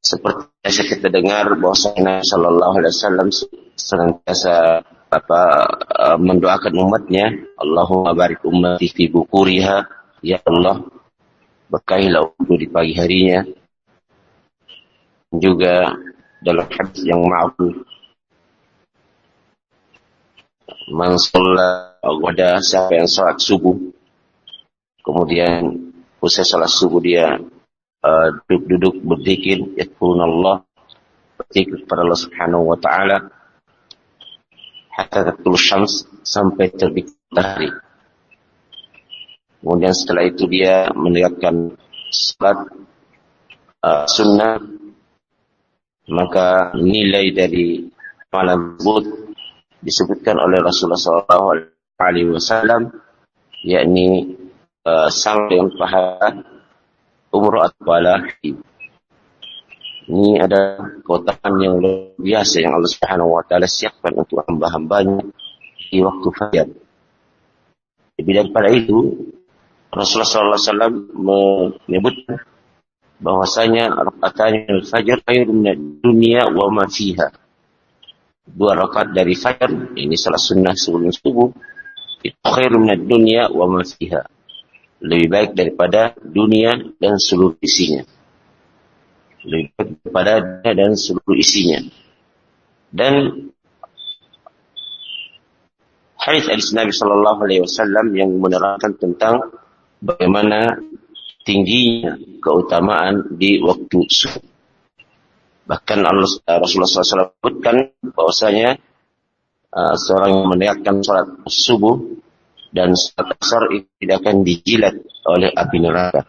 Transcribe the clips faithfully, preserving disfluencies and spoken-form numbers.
seperti yang kita dengar bahwasanya Sallallahu Alaihi Wasallam senantiasa apa mendoakan umatnya, Allahumma barik ummati fi bukuriha, ya Allah berkahilah umatku di pagi harinya. Juga dalam hadis yang ma'ruf, man shalla al-ghada, siapa yang salat subuh kemudian usai salat subuh dia uh, duduk-duduk berzikir, yadhkurunallah, berzikir kepada Allah Subhanahu wa taala hatta tatul syams, sampai terbit matahari. Kemudian setelah itu dia menegakkan salat uh, sunnah, maka nilai dari malam tersebut disebutkan oleh Rasulullah shallallahu alaihi wasallam, yakni uh, sang dengan pahala umroh atau haji. Ini ada keutamaan yang luar biasa yang Allah Subhanahu wa taala siapkan untuk hamba-hambanya di waktu fajar. Lebih daripada itu, Rasulullah shallallahu alaihi wasallam menyebutkan bahwasanya rakaatnya al-fajr khairun minad dunya wa ma fiha. Dua rakaat dari fajar, ini salat sunnah sebelum subuh, itu khairun minad dunya wa ma fiha. Lebih baik daripada dunia dan seluruh isinya. Lebih baik daripada dunia dan seluruh isinya. Dan hadis-hadis Nabi sallallahu alaihi wasallam yang menerangkan tentang bagaimana tingginya keutamaan di waktu subuh. Bahkan Allah, Rasulullah shallallahu alaihi wasallam sebutkan bahwasanya uh, seorang yang menegakkan salat subuh dan salat asar itu tidak akan dijilat oleh api neraka.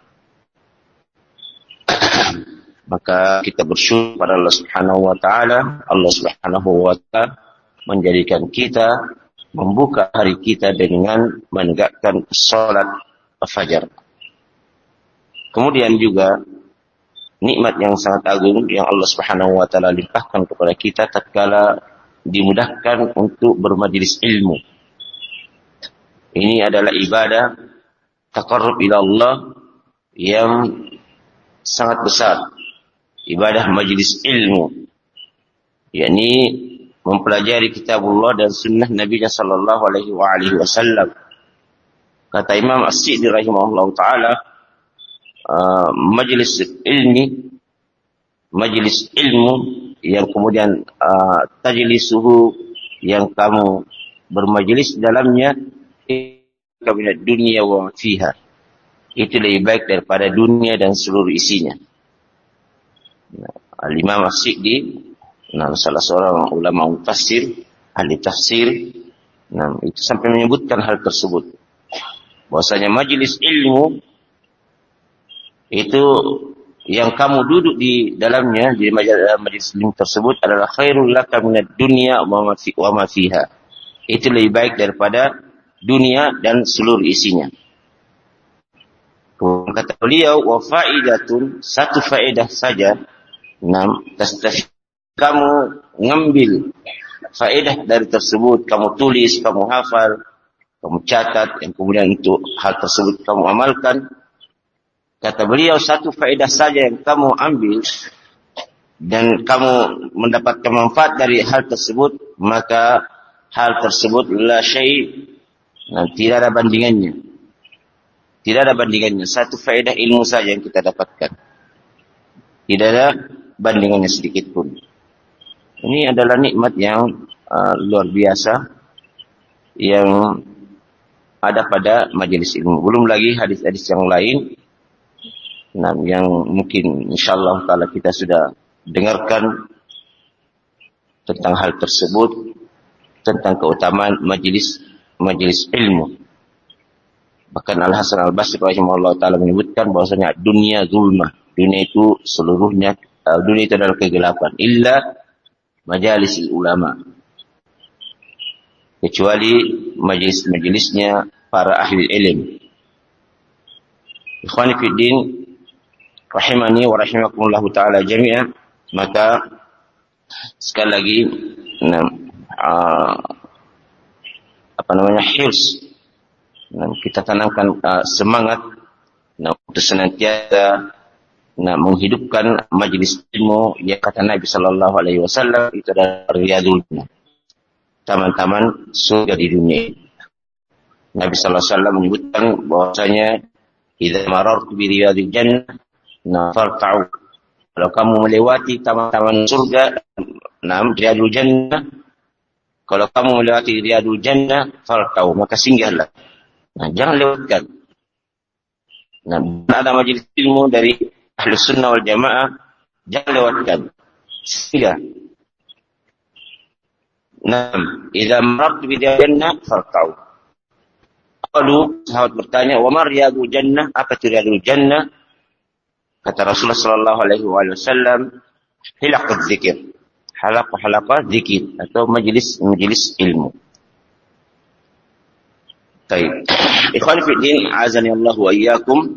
Maka kita bersyukur pada Allah Subhanahu wa taala. Allah Subhanahu wa taala menjadikan kita membuka hari kita dengan menegakkan salat fajar. Kemudian juga nikmat yang sangat agung yang Allah Subhanahu wa taala limpahkan kepada kita tatkala dimudahkan untuk bermajlis ilmu. Ini adalah ibadah taqarrub ila Allah yang sangat besar. Ibadah majlis ilmu, yakni mempelajari kitabullah dan sunnah Nabi sallallahu alaihi wasallam. Kata Imam As-Sidi rahimahullah taala, Uh, majlis ilmi, majlis ilmu yang kemudian uh, tajlisuhu, yang kamu bermajlis dalamnya, kabinat dunia wa fiha, itu lebih baik daripada dunia dan seluruh isinya. Nah, Al-Imam As-Sidi, nah, salah seorang ulama mufassir, ahli tafsir, nah, itu sampai menyebutkan hal tersebut, bahwasanya majlis ilmu itu yang kamu duduk di dalamnya, di majlis ilmu tersebut adalah khairul laka minad dunya wa ma fiha. Itu lebih baik daripada dunia dan seluruh isinya. Kata beliau, wa faidatun, satu faedah saja, enam, tastafid, kamu ngambil faedah dari tersebut, kamu tulis, kamu hafal, kamu catat, yang kemudian untuk hal tersebut kamu amalkan. Kata beliau, satu faedah saja yang kamu ambil dan kamu mendapatkan manfaat dari hal tersebut, maka hal tersebut la syai', nah, tidak ada bandingannya. Tidak ada bandingannya. Satu faedah ilmu saja yang kita dapatkan, tidak ada bandingannya sedikit pun. Ini adalah nikmat yang uh, luar biasa yang ada pada majelis ilmu. Belum lagi hadis-hadis yang lain, nah, yang mungkin insyaallah taala kita sudah dengarkan tentang hal tersebut, tentang keutamaan majelis majelis ilmu. Bahkan Al-Hasan Al-Basri rahimahullah taala menyebutkan bahwasanya dunia zulmah, dunia itu seluruhnya, uh, dunia itu adalah kegelapan, illa majalis ulama, kecuali majelis-majelisnya para ahli ilmu. Ikhwani fi din, rahimani wa rahimakumullah ta'ala jami'an. Maka sekali lagi, nah, uh, apa namanya, hirs, nah, kita tanamkan uh, semangat, nah, untuk senantiasa, nah, menghidupkan majlis ilmu, ya kata Nabi Sallallahu Alaihi Wasallam itu adalah riyadul jannah, taman-taman surga di dunia ini. Nabi Sallallahu Alaihi Wasallam menyebutkan bahwasanya idza marartu bi riyadil jannah nafarta'u, kalau kamu melewati taman-taman surga, nah riyadul jannah, kalau kamu melewati riyadul jannah farta'u, maka singgahlah. Nah, jangan lewatkan. Nah, ada majelis ilmu dari Ahlus Sunnah wal Jamaah, jangan lewatkan. Singgah. Nah, idza marartu bi jannah farta'u. Lalu sahabat bertanya, "Wa ma riyadul jannah?" Apa itu riyadul jannah? Kata Rasulullah sallallahu alaihi wasallam, "Hilaqat dzikir." Halaqah-halaqah zikir atau majelis-majelis ilmu. Baik. Ikhwan fi din, azani Allah wa iyyakum.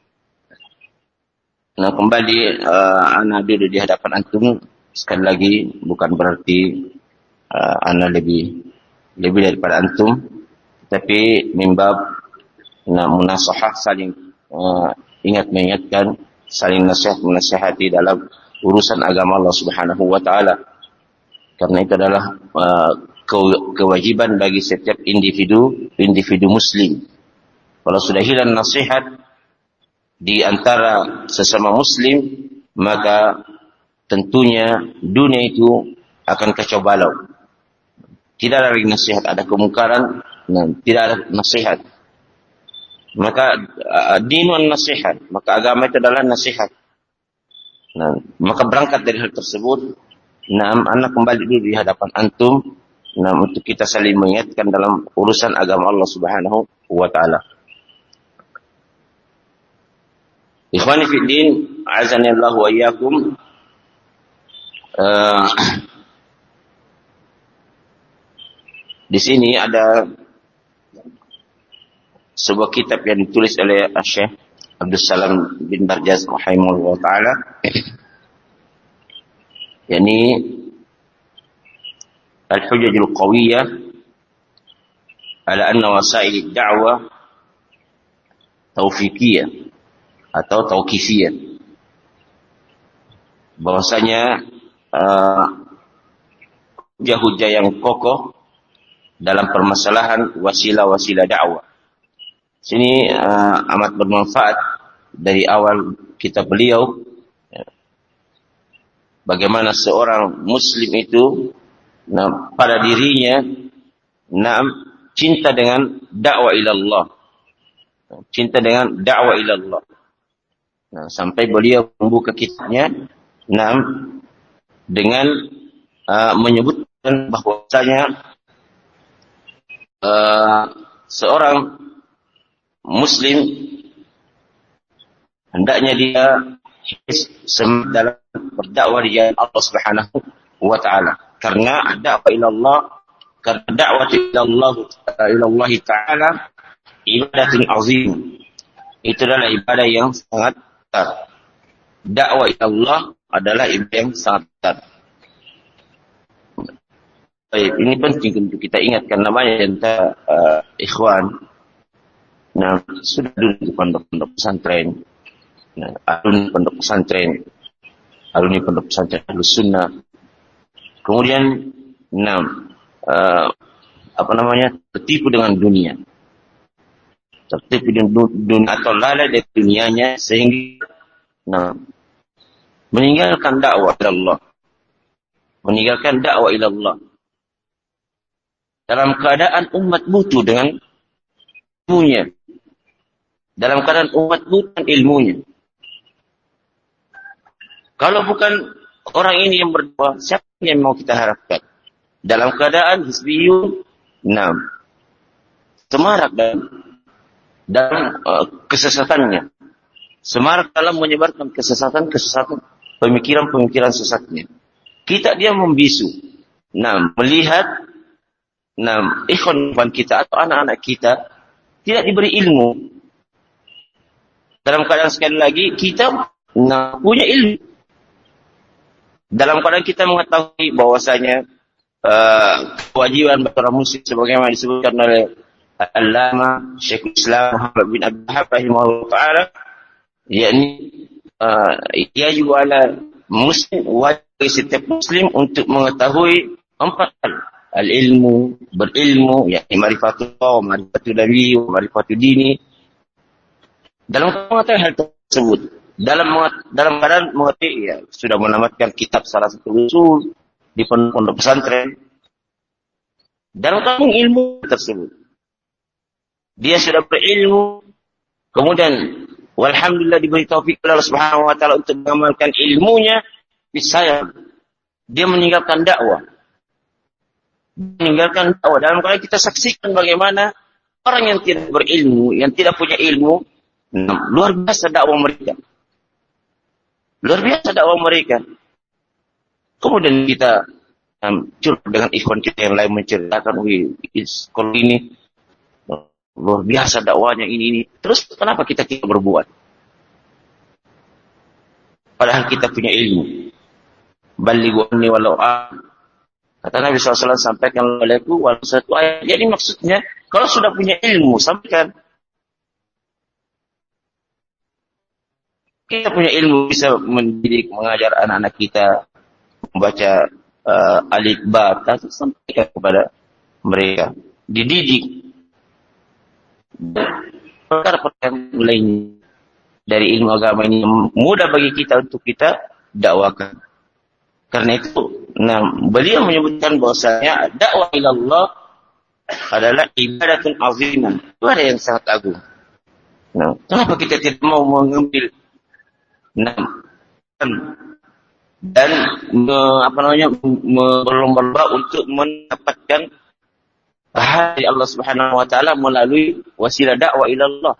Nah, kembali uh, ana duduk di hadapan antum sekali lagi, bukan berarti uh, ana lebih lebih daripada antum, tapi mimbab nah munasahah, saling uh, ingat mengingatkan, saling nasihat menasihati dalam urusan agama Allah Subhanahu wa taala. Karena itu adalah uh, kewajiban bagi setiap individu individu muslim. Kalau sudah hilang nasihat di antara sesama muslim, maka tentunya dunia itu akan kacau balau. Tidak ada lagi nasihat, ada kemungkaran, nah, tidak ada nasihat. Maka uh, dinun nasihat, maka agama itu adalah nasihat. Nah, maka berangkat dari hal tersebut, nah, anak kembali dulu di hadapan antum, nah, untuk kita saling mengingatkan dalam urusan agama Allah Subhanahu wa taala. Ikhwani fi din, azani Allah wa iyyakum. Uh, di sini ada sebuah kitab yang ditulis oleh Syekh Abdul Salam bin Barjaz rahimahullah taala, yakni Al-Hujajul Qawiyah ala anna wasail ad-da'wah taufiqiyah atau tauqifiyah, bahwasanya uh, hujah-hujah yang kokoh dalam permasalahan wasilah-wasilah dakwah. Sini uh, amat bermanfaat dari awal kitab beliau, ya, bagaimana seorang muslim itu, nah, pada dirinya, nah, cinta dengan dakwah ilallah, cinta dengan dakwah ilallah. Nah, sampai beliau membuka kitabnya, nah, dengan uh, menyebutkan bahwasanya uh, seorang muslim hendaknya dia semangat dalam berdakwah di jalan Allah Subhanahu wa taala. Karena dakwah ilallah, karena dakwah ilallah ilallah taala ibadatun azim. Itu adalah ibadah yang sangat besar. Dakwah ilallah adalah ibadah yang sangat besar. Baik, ini penting untuk kita ingatkan namanya tentang uh, ikhwan. Nah, sudah dulu di pondok-pondok pesantren, nah, alumni pondok pesantren, alumni pondok pesantren Ahlus Sunnah. Kemudian, nah, uh, apa namanya, tertipu dengan dunia, tertipu dengan dunia atau lalai dari dunianya, sehingga, nah, meninggalkan dakwah ilallah, meninggalkan dakwah ilallah. Dalam keadaan umat butuh dengan ilmunya. Dalam keadaan umat butuh ilmunya. Kalau bukan orang ini yang berdoa, siapa yang mau kita harapkan? Dalam keadaan hizbiyun, nah, semarak dalam, dalam uh, kesesatannya. Semarak dalam menyebarkan kesesatan-kesesatan, pemikiran-pemikiran sesatnya. Kita dia membisu. Nah, melihat, nah, ikhwan kita atau anak-anak kita tidak diberi ilmu. Dalam keadaan sekali lagi kita nah, punya ilmu. Dalam keadaan kita mengetahui bahwasanya uh, kewajiban seorang muslim sebagaimana disebutkan oleh Al-Allama Syekhul Islam Muhammad bin Abdul Wahhab rahimahullah taala, yakni uh, yajibu ala muslim, wajib setiap muslim untuk mengetahui empat hal. Al-ilmu, berilmu, yakni marifatullah, marifatul nabi, marifatul dini. Dalam mengetahui hal tersebut, dalam dalam keadaan mengerti, ya, sudah menamatkan kitab salah satu usul di pondok pesantren, dalam keadaan ilmu tersebut, dia sudah berilmu, kemudian walhamdulillah diberi taufik oleh Allah Subhanahu wa taala untuk mengamalkan ilmunya, bisa dia meninggalkan dakwah. Meninggalkan dakwah. Dalam keadaan kita saksikan bagaimana orang yang tidak berilmu, yang tidak punya ilmu, nah, luar biasa dakwah mereka. Luar biasa dakwah mereka. Kemudian kita um, curhat dengan ikhwan kita yang lain menceritakan, wih, kalau ini luar biasa dakwahnya ini ini. Terus kenapa kita tidak berbuat? Padahal kita punya ilmu. Balighu anni walau a'lam. Kata Nabi shallallahu alaihi wasallam, sampaikan olehku walau satu ayat. Jadi maksudnya, kalau sudah punya ilmu, sampaikan. Kita punya ilmu, bisa mendidik, mengajar anak-anak kita, membaca uh, alif ba, sampaikan kepada mereka. Dididik. Perkara-perkara lain dari ilmu agama ini mudah bagi kita untuk kita dakwakan. Karena itu, nah, beliau menyebutkan bahwasanya dakwah ilallah adalah ibadatun azimah. Itu ada yang sangat agung. Nah, kenapa kita tidak mau mengambil nah, dan me, apa namanya berlomba-lomba untuk mendapatkan pahala dari Allah Subhanahu wa taala melalui wasilah dakwah ilallah.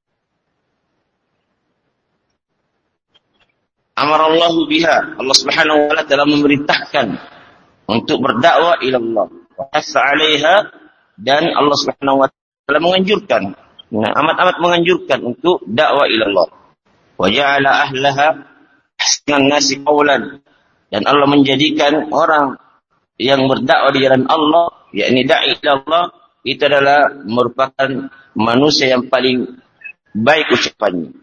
Amarallahu biha. Allah Subhanahu wa taala telah memerintahkan untuk berdakwah ilallah. Wa hasa 'alaiha, dan Allah Subhanahu wa taala menganjurkan. Nah, amat-amat menganjurkan untuk dakwah ilallah. Wa ja'ala ahlaha ahsanan nasi qawlan, dan Allah menjadikan orang yang berdakwah di jalan Allah, yakni da'i ilallah, itu adalah merupakan manusia yang paling baik ucapannya.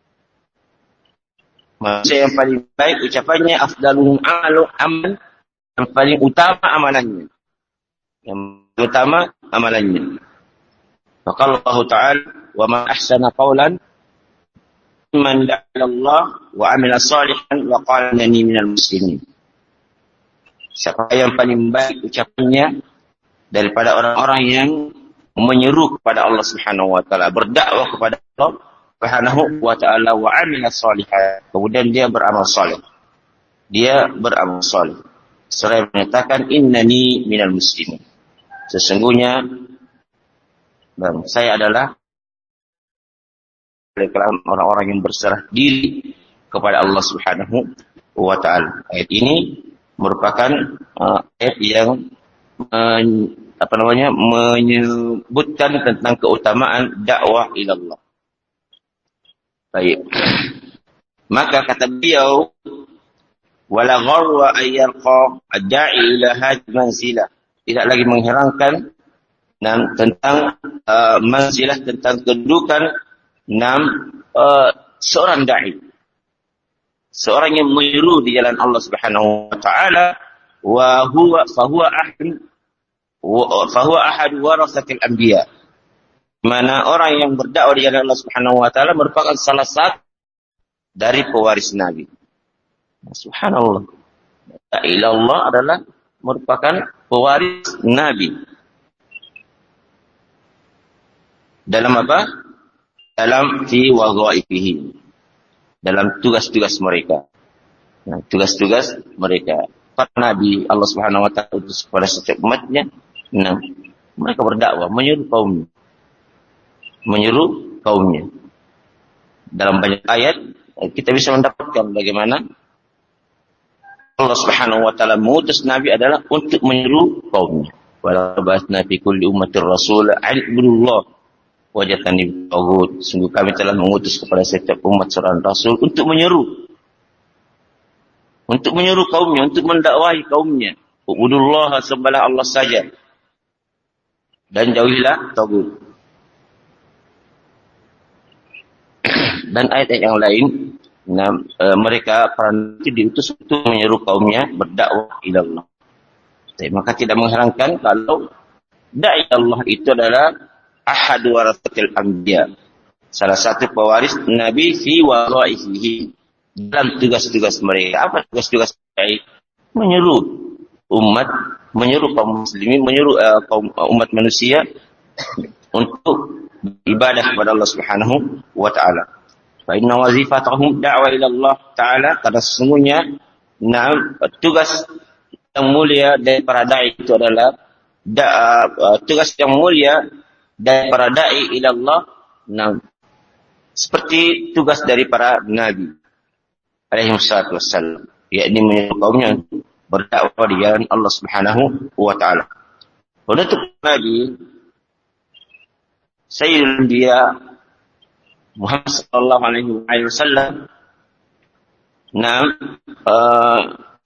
Manusia yang paling baik ucapannya, afdalun amalu amal, yang paling utama amalannya. Yang utama amalannya. Maka Allah Ta'ala, wa man ahsana qawlan man da'a Allah wa amila salihan wa qala innani minal muslimin. Siapa yang paling baik ucapannya daripada orang-orang yang menyeru kepada Allah Subhanahu wa taala, berdakwah kepada Allah Subhanahu wa ta'ala wa amila salihan. Kemudian dia beramal saleh. Dia beramal saleh. Seraya menyatakan innani minal muslimin. Sesungguhnya bang, saya adalah orang-orang yang berserah diri kepada Allah Subhanahu wa ta'ala. Ayat ini merupakan uh, ayat yang uh, apa namanya menyebutkan tentang keutamaan dakwah ilallah. Baik. Maka kata beliau, wala gharwa ayyalqa ad-da'i ila hadhihi manzilah. Tidak lagi mengherankan nam, tentang uh, manzilah, tentang kedudukan nam uh, seorang dai. Seorang yang menyeru di jalan Allah Subhanahu wa taala, wa huwa fa huwa ahad wa fa huwa ahad warasatil anbiya. Mana orang yang berdakwah di jalan Allah Subhanahu wa taala merupakan salah satu dari pewaris Nabi. Subhanallah. La ilaha illallah adalah merupakan pewaris Nabi. Dalam apa? Dalam fi wadhaifihi. Dalam tugas-tugas mereka. Nah, tugas-tugas mereka. Para nabi Allah Subhanahu wa taala utus kepada setiap umatnya. Nah, mereka berdakwah, menyuruh kaumnya. Menyuruh kaumnya. Dalam banyak ayat kita bisa mendapatkan bagaimana Allah Subhanahu wa taala mengutus nabi adalah untuk menyuruh kaumnya. Wa ba'atsna fi kulli ummatin rasula an ibudullah wa jatani taghut. Sungguh kami telah mengutus kepada setiap umat seorang rasul untuk menyeru, untuk menyeru kaumnya, untuk mendakwahi kaumnya. Ubudullah, sembahlah Allah saja, dan jauhilah taghut. Dan ayat-ayat yang lain Nah, e, mereka para nabi diutus untuk menyeru kaumnya berdakwah ila Allah. Jadi, maka tidak mengherankan kalau da'i Allah itu adalah ahad warasatil anbiya, salah satu pewaris nabi fi wadha'ihi, dalam tugas-tugas mereka. Apa tugas-tugas mereka? Menyeru umat, menyeru kaum muslimin, menyeru uh, kaum uh, umat manusia untuk ibadah kepada Allah Subhanahu wa taala. Fa inna wazifatahum da'wa ila Allah taala, karena sesungguhnya nah, tugas yang mulia dari para dai itu adalah da, uh, tugas yang mulia dari para dai ila Allah, nah, seperti tugas dari para nabi alaihi wassalatu wassalam, yakni menyeru kaumnya untuk berdakwah di jalan Allah Subhanahu wa taala. Untuk nabi Sayyidul Anbiya Muhammad sallallahu alaihi wasallam, nah, uh,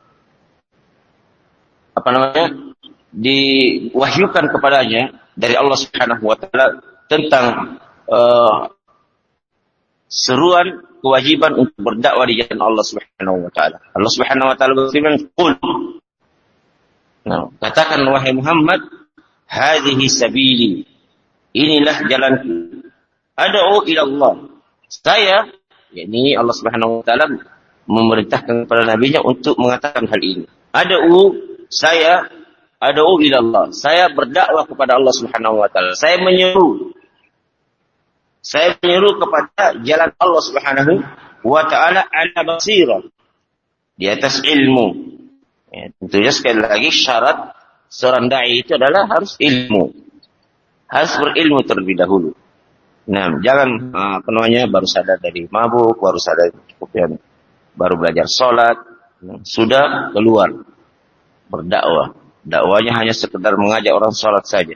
apa namanya, diwahyukan kepadanya dari Allah Subhanahu wa taala tentang uh, seruan kewajiban untuk berdakwah di jalan Allah Subhanahu wa taala. Allah Subhanahu wa taala berfirman, "Qul." Nah, katakan wahai Muhammad, "Hadhihi sabili." Inilah jalanku. Ad'u ila Allah. Saya, yakni Allah Subhanahu wa taala memerintahkan kepada nabinya untuk mengatakan hal ini. Ad'u, saya ad'u ila Allah. Saya berdakwah kepada Allah Subhanahu wa taala. Saya menyeru Saya menyeru kepada jalan Allah Subhanahu wa taala ala basirah, di atas ilmu. Ya, tentunya sekali lagi syarat seorang dai itu adalah harus ilmu. Harus berilmu terlebih dahulu. Nah, jangan apa namanya baru sadar dari mabuk, baru sadar kemudian baru belajar sholat, nah, sudah keluar berdakwah. Dakwanya hanya sekedar mengajak orang sholat saja,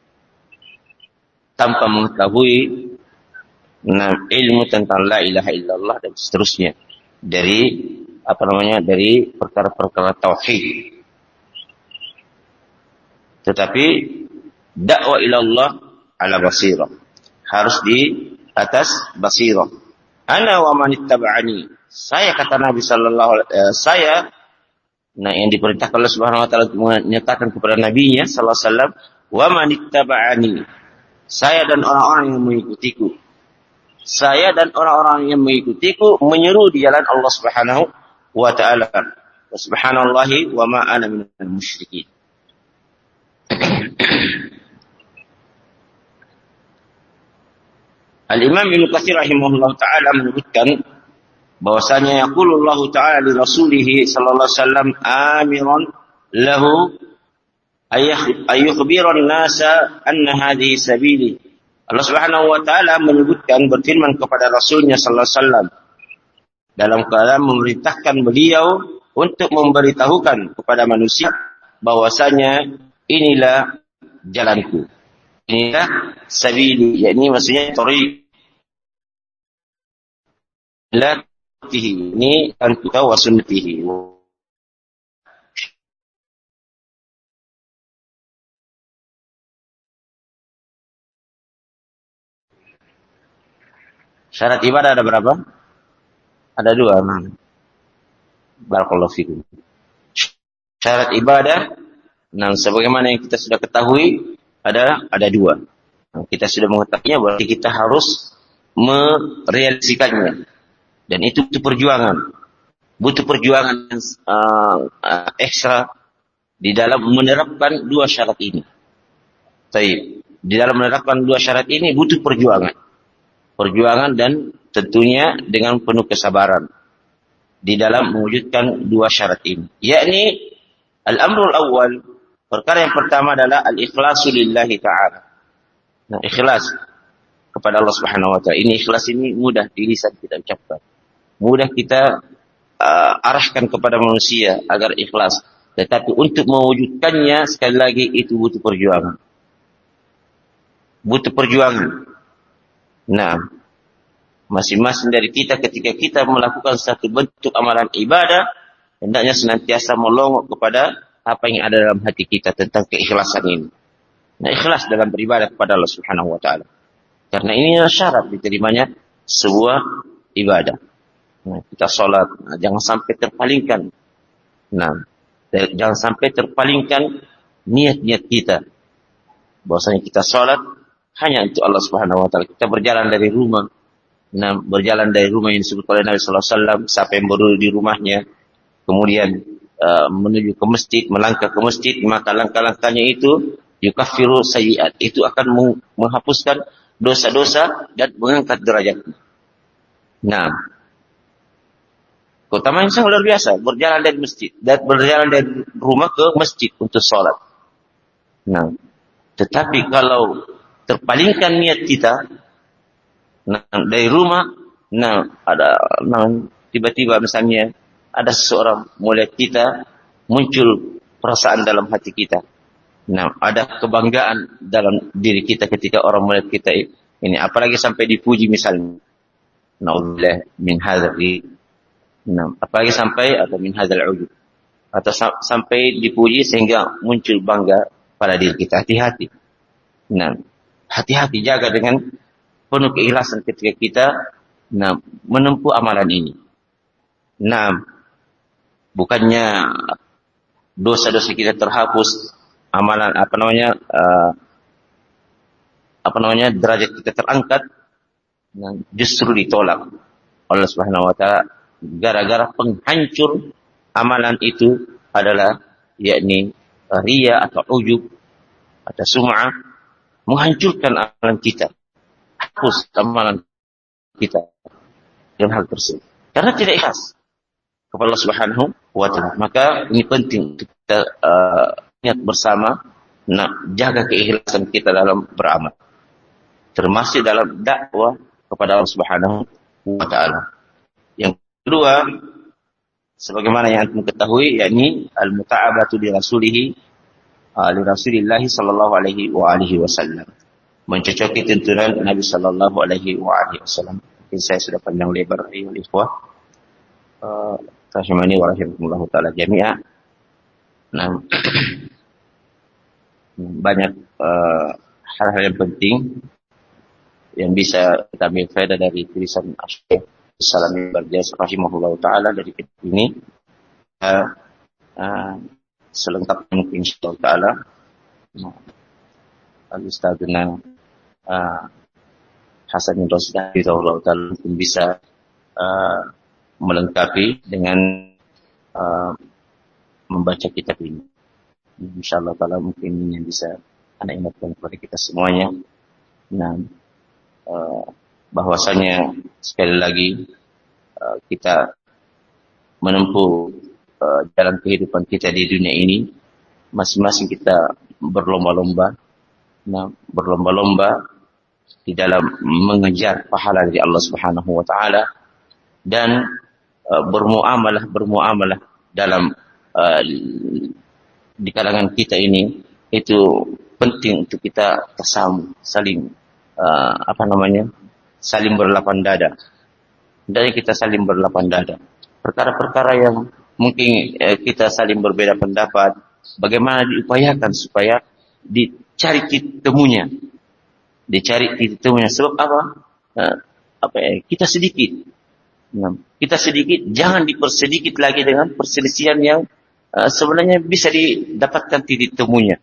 tanpa mengetahui nah, ilmu tentang la ilaha illallah dan seterusnya dari apa namanya dari perkara-perkara tauhid. Tetapi dakwah ilallah ala basirah, harus di atas basirah. Ana wa man ittaba'ani, saya kata Nabi sallallahu alaihi wasallam, saya, nah, yang diperintahkan oleh Subhanahu wa taala untuk menyatakan kepada nabinya sallallahu alaihi wasallam, wa man ittaba'ani, saya dan orang-orang yang mengikutiku. Saya dan orang-orang yang mengikutiku menyeru di jalan Allah Subhanahu wa taala. Subhanallahi wa ma ana minal musyrikin. Al-Imam Ibnu Katsir rahimahullah taala menyebutkan bahwasanya yaqulullahu taala li rasulih sallallahu alaihi wasallam amiran lahu ayyukhbiran nasa anna hadhihi sabili. Allah Subhanahu wa taala menyebutkan, berfirman kepada Rasulnya sallallahu alaihi wasallam dalam keadaan memerintahkan beliau untuk memberitahukan kepada manusia bahwasanya inilah jalanku. Inilah sabili, yakni maksudnya thariq la tihi, ini antuka wa sunnatihi. Syarat ibadah ada berapa? Ada dua. Nah, barakallahu fikum. Syarat ibadah, nah, sebagaimana yang kita sudah ketahui, ada ada dua. Nah, kita sudah mengetahuinya, berarti kita harus merealisasikannya. Dan itu butuh perjuangan. Butuh perjuangan uh, uh, ekstra di dalam menerapkan dua syarat ini. Baik, di dalam menerapkan dua syarat ini butuh perjuangan. Perjuangan dan tentunya dengan penuh kesabaran di dalam mewujudkan dua syarat ini. Yakni al-amrul awal, perkara yang pertama adalah al-ikhlasu lillahi ta'ala. Nah, ikhlas kepada Allah Subhanahu wa taala. Ini ikhlas ini mudah di lisan kita ucapkan. Mudah kita uh, arahkan kepada manusia agar ikhlas. Tetapi untuk mewujudkannya sekali lagi itu butuh perjuangan. Butuh perjuangan. Nah, masing-masing dari kita ketika kita melakukan satu bentuk amalan ibadah, hendaknya senantiasa melongok kepada apa yang ada dalam hati kita tentang keikhlasan ini. Nah, ikhlas dalam beribadah kepada Allah Subhanahu wa taala. Karena ini syarat diterimanya sebuah ibadah. Nah, kita sholat, nah, jangan sampai terpalingkan. Nah, jangan sampai terpalingkan niat-niat kita. Bahwasanya kita sholat hanya untuk Allah Subhanahu Wa Taala. Kita berjalan dari rumah, nah, berjalan dari rumah yang disebut oleh Nabi Sallallahu Alaihi Wasallam sampai berdiri di rumahnya, kemudian uh, menuju ke masjid, melangkah ke masjid, maka langkah-langkahnya itu yukaffiru sayyi'at, itu akan menghapuskan dosa-dosa dan mengangkat derajatnya. Nah, keutamaan yang sangat luar biasa, berjalan dari masjid, dan berjalan dari rumah ke masjid untuk sholat. Nah, tetapi kalau terpalingkan niat kita, nah, dari rumah, nah, ada, nah, tiba-tiba misalnya, ada seseorang melihat kita, muncul perasaan dalam hati kita. Nah, ada kebanggaan dalam diri kita ketika orang melihat kita ini, apalagi sampai dipuji misalnya. Na'udzubillah min hadzal. Nah, apalagi sampai atau min hadzal ujub. Atau sa- sampai dipuji sehingga muncul bangga pada diri kita. Hati-hati. Nah, hati-hati, jaga dengan penuh keikhlasan ketika kita nah, menempuh amalan ini. Nah, bukannya dosa-dosa kita terhapus, amalan apa namanya uh, apa namanya derajat kita terangkat, nah, justru ditolak oleh Subhanahu Wa Taala gara-gara penghancur amalan itu adalah yakni uh, riya atau ujub atau sum'ah, menghancurkan amalan kita, hapus amalan kita dengan hal tersebut karena tidak ikhlas kepada Allah Subhanahu Wa Taala. Maka ini penting kita uh, ingat bersama, nah, jaga keikhlasan kita dalam beramal, termasuk dalam dakwah kepada Allah Subhanahu Wa Taala. Yang kedua, sebagaimana yang antum ketahui, yakni al-muta'abatu li rasulihi li Rasulillah sallallahu alaihi wa alihi wasallam, mencocoki tuntunan Nabi sallallahu alaihi wa alihi wasallam. Mungkin saya sudah panjang lebar ayuhal ikhwah, uh, rahimani wa rahimakumullah taala jami'a. Nah, banyak uh, hal-hal yang penting yang bisa kita ambil faedah dari tulisan Syekh Salami Barjaz rahimahullah taala dari kitab ini. Uh, uh, selengkapnya mungkin insyaallah taala al-ustadzuna uh, Hasan bin Rasulullah radhiyallahu taala mungkin bisa uh, melengkapi dengan uh, membaca kitab ini. Insyaallah taala mungkin ini yang bisa anak ingatkan kepada kita semuanya. Nah, uh, bahwasanya sekali lagi uh, kita menempuh uh, jalan kehidupan kita di dunia ini, masing-masing kita berlomba-lomba, nah, berlomba-lomba di dalam mengejar pahala dari Allah Subhanahu Wa Taala dan uh, bermuamalah bermuamalah dalam uh, di kalangan kita ini, itu penting untuk kita tersambung, saling uh, apa namanya saling berlapang dada, dan kita saling berlapang dada. Perkara-perkara yang mungkin uh, kita saling berbeda pendapat, bagaimana diupayakan supaya dicari titik temunya, dicari titik temunya. Sebab apa? Uh, apa ya? Kita sedikit, nah, kita sedikit, jangan dipersedikit lagi dengan perselisihan yang Uh, sebenarnya bisa didapatkan titik temunya.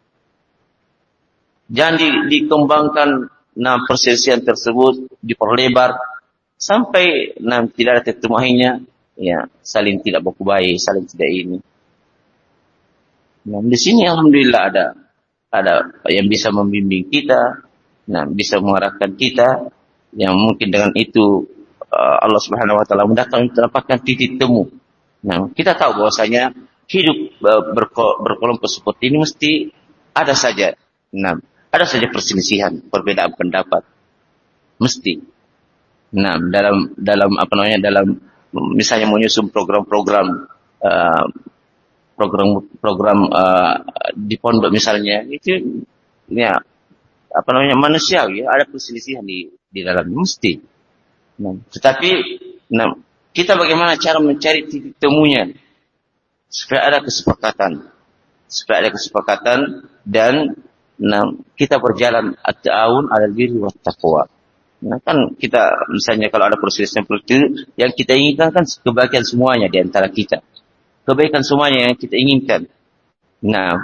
Jangan di, dikembangkan nah, perselisihan tersebut, diperlebar sampai nah, tidak ada titik temu akhirnya, ya, saling tidak baku baik, saling tidak ini. Nah, di sini alhamdulillah ada ada yang bisa membimbing kita, nah, bisa mengarahkan kita, yang mungkin dengan itu uh, Allah Subhanahu Wa Taala mendatangkan mendapatkan titik temu. Nah, kita tahu bahwasanya hidup berko, berkelompok seperti ini mesti ada saja, nah, ada saja perselisihan, perbedaan pendapat, mesti. Nah, dalam dalam apa namanya dalam misalnya menyusun program-program uh, program-program uh, di pondok misalnya, itu ya apa namanya manusiawi, ada perselisihan di di dalamnya mesti. Nah, tetapi nah, kita bagaimana cara mencari titik temunya supaya ada kesepakatan, supaya ada kesepakatan dan nah, kita berjalan at-ta'awun 'alal birri wat taqwa. Nah, kan kita misalnya kalau ada perselisihan seperti itu, yang kita inginkan kan kebaikan semuanya di antara kita. Kebaikan semuanya yang kita inginkan. Nah,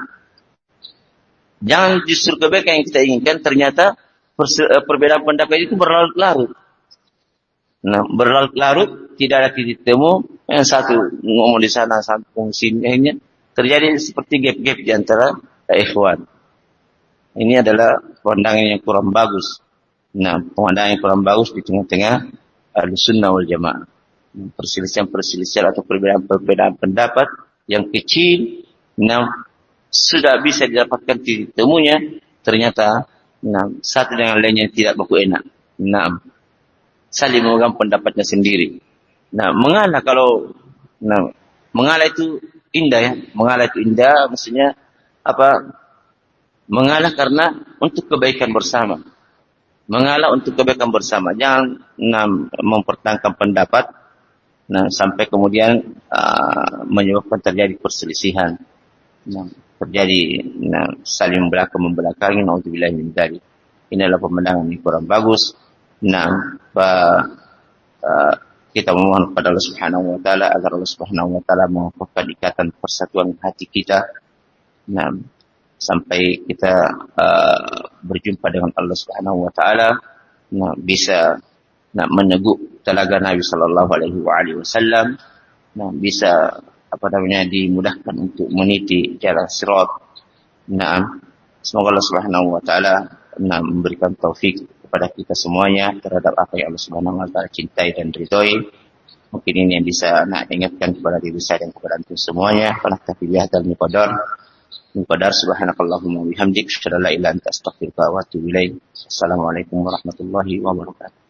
jangan justru kebaikan yang kita inginkan ternyata perbedaan pendapat itu berlarut-larut. Nah, berlarut-larut tidak ada titik temu, yang satu ngomong di sana, satu ngomong sini, terjadi seperti gap-gap di antara ikhwan. Ini adalah pandangan yang kurang bagus. Nah, pandangan yang kurang bagus di tengah-tengah Ahlussunnah wal Jamaah. Perselisihan-perselisihan atau perbedaan-perbedaan pendapat yang kecil, nah, sudah bisa didapatkan titik temunya, ternyata nah, satu dengan lainnya tidak baku enak. Nah, saling memegang pendapatnya sendiri. Nah, mengalah kalau nah, mengalah itu indah ya. Mengalah itu indah, maksudnya apa? Mengalah karena untuk kebaikan bersama. Mengalah untuk kebaikan bersama. Jangan nah, mempertahankan pendapat nah, sampai kemudian uh, menyebabkan terjadi perselisihan. Nah, terjadi nah, saling belakang membelakangi. Nauzubillah min dzalik. Ini adalah pemandangan yang kurang bagus. Nah, uh, uh, kita memohon kepada Allah Subhanahu wa taala agar Allah Subhanahu wa taala mengukuhkan ikatan persatuan hati kita. Nah, sampai kita uh, berjumpa dengan Allah Subhanahu wa taala, nah, bisa nah, meneguk telaga Nabi sallallahu alaihi wasallam, nah, bisa apa namanya dimudahkan untuk meniti jalan sirat. Nah, semoga Allah Subhanahu wa taala nah, memberikan taufik kepada kita semuanya terhadap apa yang Allah Subhanahu wa taala cintai dan ridhoi. Mungkin ini yang bisa nak ingatkan kepada diri saya dan kepada antum semuanya. Karena tafiliyah dan qadar. Qadar subhanakallahumma wa bihamdik asyhadu an la ilaha illa anta astaghfiruka wa atubu ilaik. Assalamualaikum warahmatullahi wabarakatuh.